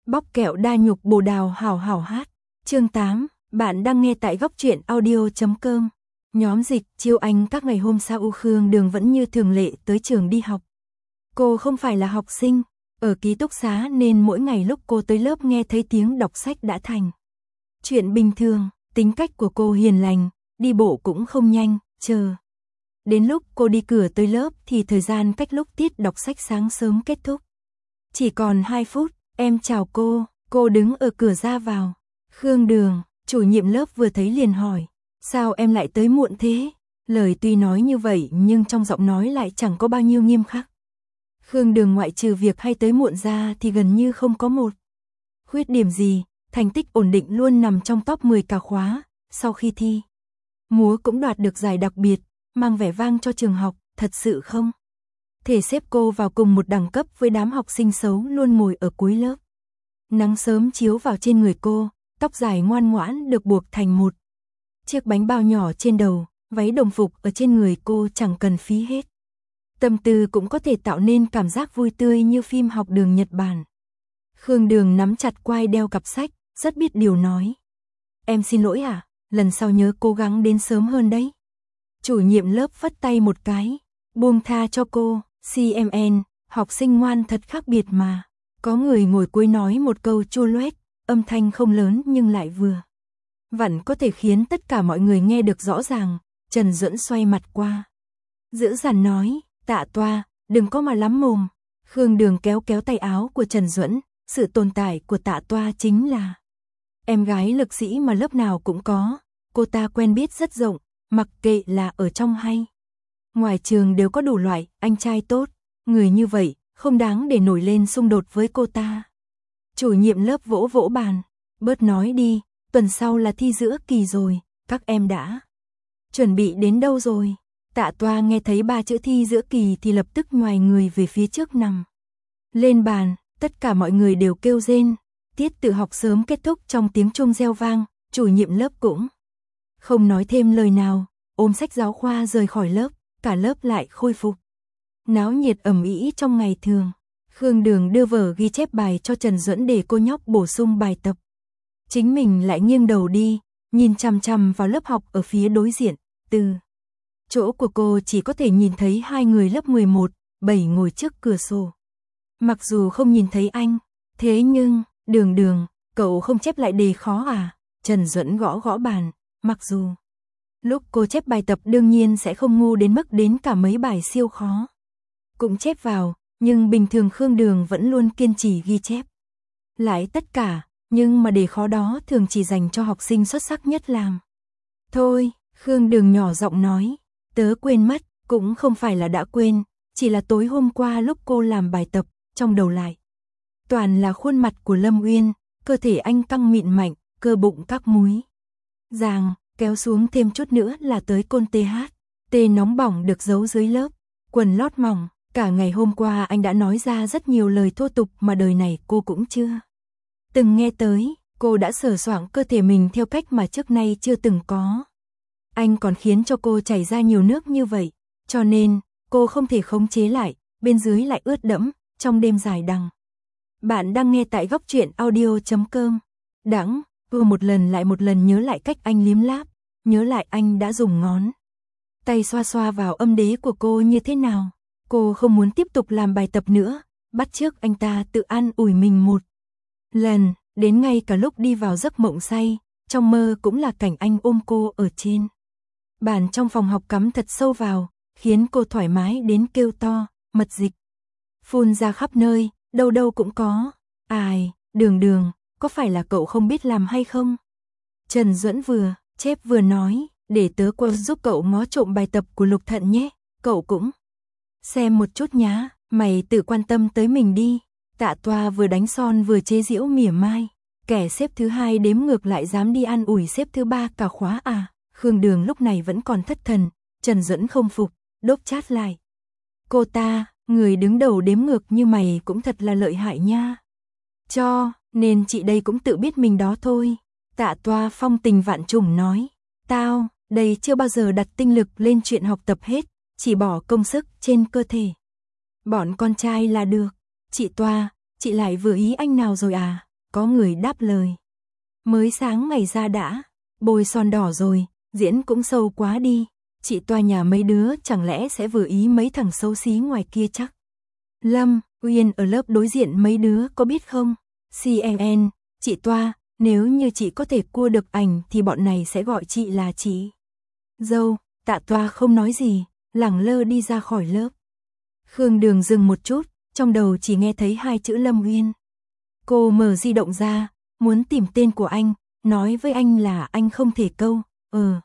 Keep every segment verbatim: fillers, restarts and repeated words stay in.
Bóc kẹo đa nhục bồ đào hảo hảo hát. Chương tám, bạn đang nghe tại góc truyện audio chấm com. Nhóm dịch chiêu anh các ngày hôm sau Khương Đường vẫn như thường lệ tới trường đi học. Cô không phải là học sinh, ở ký túc xá nên mỗi ngày lúc cô tới lớp nghe thấy tiếng đọc sách đã thành chuyện bình thường. Tính cách của cô hiền lành, đi bộ cũng không nhanh, chờ. Đến lúc cô đi cửa tới lớp thì thời gian cách lúc tiết đọc sách sáng sớm kết thúc. Chỉ còn hai phút, em chào cô, cô đứng ở cửa ra vào. Khương Đường, chủ nhiệm lớp vừa thấy liền hỏi, sao em lại tới muộn thế? Lời tuy nói như vậy nhưng trong giọng nói lại chẳng có bao nhiêu nghiêm khắc. Khương Đường ngoại trừ việc hay tới muộn ra thì gần như không có một khuyết điểm gì, thành tích ổn định luôn nằm trong top mười cả khóa, sau khi thi múa cũng đoạt được giải đặc biệt, mang vẻ vang cho trường học, thật sự không thể xếp cô vào cùng một đẳng cấp với đám học sinh xấu luôn ngồi ở cuối lớp. Nắng sớm chiếu vào trên người cô, tóc dài ngoan ngoãn được buộc thành một chiếc bánh bao nhỏ trên đầu, váy đồng phục ở trên người cô chẳng cần phí hết. Tâm tư cũng có thể tạo nên cảm giác vui tươi như phim học đường Nhật Bản. Khương Đường nắm chặt quai đeo cặp sách, rất biết điều nói. Em xin lỗi à, lần sau nhớ cố gắng đến sớm hơn đấy. Chủ nhiệm lớp phất tay một cái, buông tha cho cô, xê em en, học sinh ngoan thật khác biệt mà. Có người ngồi cuối nói một câu chua loét, âm thanh không lớn nhưng lại vừa vặn có thể khiến tất cả mọi người nghe được rõ ràng. Trần Duẫn xoay mặt qua, dữ dằn nói, Tạ Toa, đừng có mà lắm mồm. Khương Đường kéo kéo tay áo của Trần Duẫn, sự tồn tại của Tạ Toa chính là em gái lực sĩ mà lớp nào cũng có, cô ta quen biết rất rộng, mặc kệ là ở trong hay ngoài trường đều có đủ loại anh trai tốt, người như vậy không đáng để nổi lên xung đột với cô ta. Chủ nhiệm lớp vỗ vỗ bàn, bớt nói đi, tuần sau là thi giữa kỳ rồi, các em đã chuẩn bị đến đâu rồi? Tạ Toa nghe thấy ba chữ thi giữa kỳ thì lập tức nhoài người về phía trước nằm lên bàn, tất cả mọi người đều kêu rên. Tiết tự học sớm kết thúc trong tiếng chuông reo vang, chủ nhiệm lớp cũng không nói thêm lời nào, ôm sách giáo khoa rời khỏi lớp, cả lớp lại khôi phục náo nhiệt ầm ĩ trong ngày thường. Khương Đường đưa vở ghi chép bài cho Trần Duẫn để cô nhóc bổ sung bài tập. Chính mình lại nghiêng đầu đi, nhìn chằm chằm vào lớp học ở phía đối diện, từ chỗ của cô chỉ có thể nhìn thấy hai người lớp mười một, bảy ngồi trước cửa sổ. Mặc dù không nhìn thấy anh, thế nhưng, Đường Đường, cậu không chép lại đề khó à? Trần Duẫn gõ gõ bàn, mặc dù lúc cô chép bài tập đương nhiên sẽ không ngu đến mức đến cả mấy bài siêu khó cũng chép vào, nhưng bình thường Khương Đường vẫn luôn kiên trì ghi chép lại tất cả, nhưng mà đề khó đó thường chỉ dành cho học sinh xuất sắc nhất làm. Thôi, Khương Đường nhỏ giọng nói, tớ quên mất, cũng không phải là đã quên, chỉ là tối hôm qua lúc cô làm bài tập, trong đầu lại toàn là khuôn mặt của Lâm Uyên, cơ thể anh căng mịn mạnh, cơ bụng các múi ràng, kéo xuống thêm chút nữa là tới côn tê hát, tê nóng bỏng được giấu dưới lớp quần lót mỏng. Cả ngày hôm qua anh đã nói ra rất nhiều lời thô tục mà đời này cô cũng chưa từng nghe tới, cô đã sờ soạng cơ thể mình theo cách mà trước nay chưa từng có. Anh còn khiến cho cô chảy ra nhiều nước như vậy, cho nên cô không thể khống chế lại, bên dưới lại ướt đẫm, trong đêm dài đằng. Bạn đang nghe tại góc truyện audio chấm com. Đắng, cô một lần lại một lần nhớ lại cách anh liếm láp, nhớ lại anh đã dùng ngón tay xoa xoa vào âm đế của cô như thế nào. Cô không muốn tiếp tục làm bài tập nữa, bắt chước anh ta tự an ủi mình một lần, đến ngay cả lúc đi vào giấc mộng say, trong mơ cũng là cảnh anh ôm cô ở trên bàn trong phòng học cắm thật sâu vào, khiến cô thoải mái đến kêu to, mật dịch phun ra khắp nơi, đâu đâu cũng có. Ai, Đường Đường, có phải là cậu không biết làm hay không? Trần Duẫn vừa chép vừa nói, để tớ qua giúp cậu ngó trộm bài tập của Lục Thận nhé, cậu cũng xem một chút nhá, mày tự quan tâm tới mình đi. Tạ Toa vừa đánh son vừa chế giễu mỉa mai, kẻ xếp thứ hai đếm ngược lại dám đi an ủi xếp thứ ba cả khóa à? Khương Đường lúc này vẫn còn thất thần, Trần Duẫn không phục, đốp chát lại. Cô ta, người đứng đầu đếm ngược như mày cũng thật là lợi hại nha. Cho, nên chị đây cũng tự biết mình đó thôi. Tạ Toa phong tình vạn trùng nói, tao, đây chưa bao giờ đặt tinh lực lên chuyện học tập hết, chỉ bỏ công sức trên cơ thể bọn con trai là được. Chị Toa, chị lại vừa ý anh nào rồi à? có người đáp lời. Mới sáng ngày ra đã, bôi son đỏ rồi, diễn cũng sâu quá đi. Chị toa nhà mấy đứa chẳng lẽ sẽ vừa ý mấy thằng xấu xí ngoài kia chắc. Lâm, Uyên ở lớp đối diện mấy đứa có biết không? xê en en, chị toa, nếu như chị có thể cua được ảnh thì bọn này sẽ gọi chị là chị dâu. Tạ toa không nói gì, lẳng lơ đi ra khỏi lớp. Khương Đường dừng một chút, trong đầu chỉ nghe thấy hai chữ Lâm Uyên. Cô mở di động ra, muốn tìm tên của anh, nói với anh là anh không thể câu, ờ.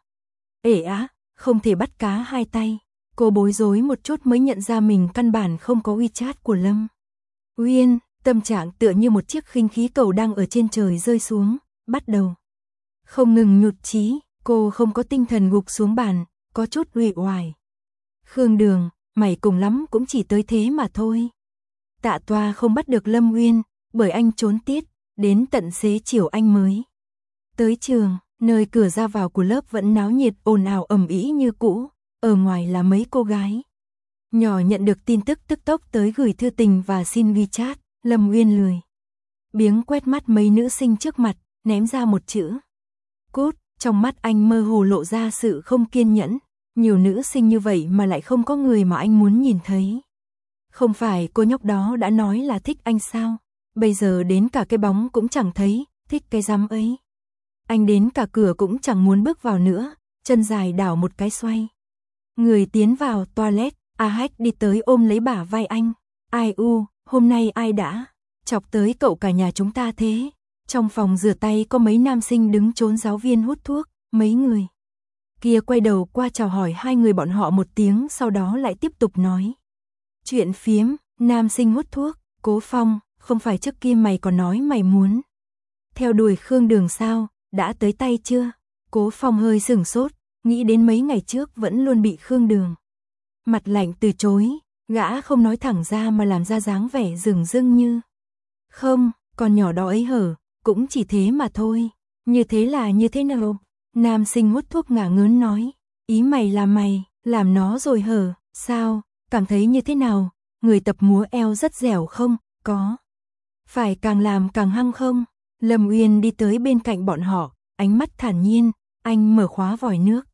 Ể á, không thể bắt cá hai tay. Cô bối rối một chút mới nhận ra mình căn bản không có WeChat của Lâm Uyên, tâm trạng tựa như một chiếc khinh khí cầu đang ở trên trời rơi xuống, bắt đầu. Không ngừng nhụt chí, cô không có tinh thần gục xuống bàn, có chút uể oải. Khương Đường, mày cùng lắm cũng chỉ tới thế mà thôi. Tạ toa không bắt được Lâm Uyên, bởi anh trốn tiết, đến tận xế chiều anh mới tới trường, nơi cửa ra vào của lớp vẫn náo nhiệt ồn ào ầm ĩ như cũ, ở ngoài là mấy cô gái nhỏ nhận được tin tức tức tốc tới gửi thư tình và xin WeChat. Lâm Uyên lười biếng quét mắt mấy nữ sinh trước mặt, ném ra một chữ cút. Trong mắt anh mơ hồ lộ ra sự không kiên nhẫn, nhiều nữ sinh như vậy mà lại không có người mà anh muốn nhìn thấy. Không phải cô nhóc đó đã nói là thích anh sao? Bây giờ đến cả cái bóng cũng chẳng thấy, thích cái rắm ấy. Anh đến cả cửa cũng chẳng muốn bước vào nữa, chân dài đảo một cái xoay. Người tiến vào toilet, A Hách đi tới ôm lấy bả vai anh. Ai u, hôm nay ai đã chọc tới cậu cả nhà chúng ta thế? Trong phòng rửa tay có mấy nam sinh đứng trốn giáo viên hút thuốc, mấy người kia quay đầu qua chào hỏi hai người bọn họ một tiếng, sau đó lại tiếp tục nói chuyện phiếm. Nam sinh hút thuốc, Cố Phong, không phải trước kia mày còn nói mày muốn theo đuổi Khương Đường sao, đã tới tay chưa? Cố Phong hơi sửng sốt, nghĩ đến mấy ngày trước vẫn luôn bị Khương Đường mặt lạnh từ chối, gã không nói thẳng ra mà làm ra dáng vẻ rừng rưng như không, con nhỏ đó ấy hở, cũng chỉ thế mà thôi. Như thế là như thế nào? Nam sinh hút thuốc ngả ngớn nói, ý mày là mày làm nó rồi hở, sao, cảm thấy như thế nào? Người tập múa eo rất dẻo không? Có phải càng làm càng hăng không? Lâm Uyên đi tới bên cạnh bọn họ, ánh mắt thản nhiên, anh mở khóa vòi nước.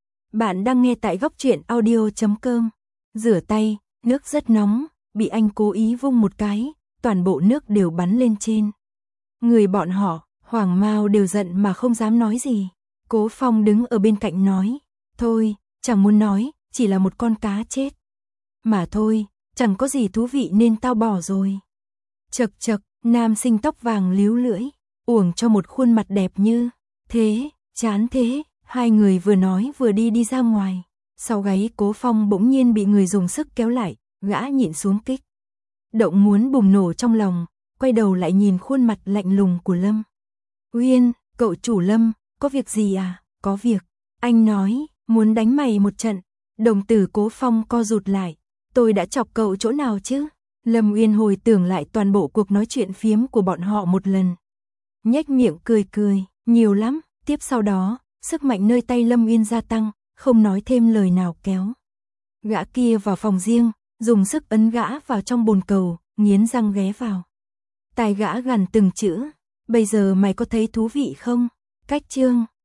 Bạn đang nghe tại góc truyện audio chấm com. Rửa tay, nước rất nóng, bị anh cố ý vung một cái, toàn bộ nước đều bắn lên trên người bọn họ. Hoàng Mao đều giận mà không dám nói gì. Cố Phong đứng ở bên cạnh nói, thôi, chẳng muốn nói, chỉ là một con cá chết mà thôi, chẳng có gì thú vị nên tao bỏ rồi. Chật chật, nam sinh tóc vàng líu lưỡi, uổng cho một khuôn mặt đẹp như thế, chán thế. Hai người vừa nói vừa đi đi ra ngoài. Sau gáy Cố Phong bỗng nhiên bị người dùng sức kéo lại, gã nhịn xuống kích động muốn bùng nổ trong lòng, quay đầu lại nhìn khuôn mặt lạnh lùng của Lâm Uyên. Cậu chủ Lâm, có việc gì à? Có việc, anh nói, muốn đánh mày một trận. Đồng tử Cố Phong co rụt lại, tôi đã chọc cậu chỗ nào chứ? Lâm Uyên hồi tưởng lại toàn bộ cuộc nói chuyện phiếm của bọn họ một lần, nhếch miệng cười cười, nhiều lắm. Tiếp sau đó, sức mạnh nơi tay Lâm Uyên gia tăng, không nói thêm lời nào kéo gã kia vào phòng riêng, dùng sức ấn gã vào trong bồn cầu, nghiến răng ghé vào tai gã gằn từng chữ, bây giờ mày có thấy thú vị không? Cách chương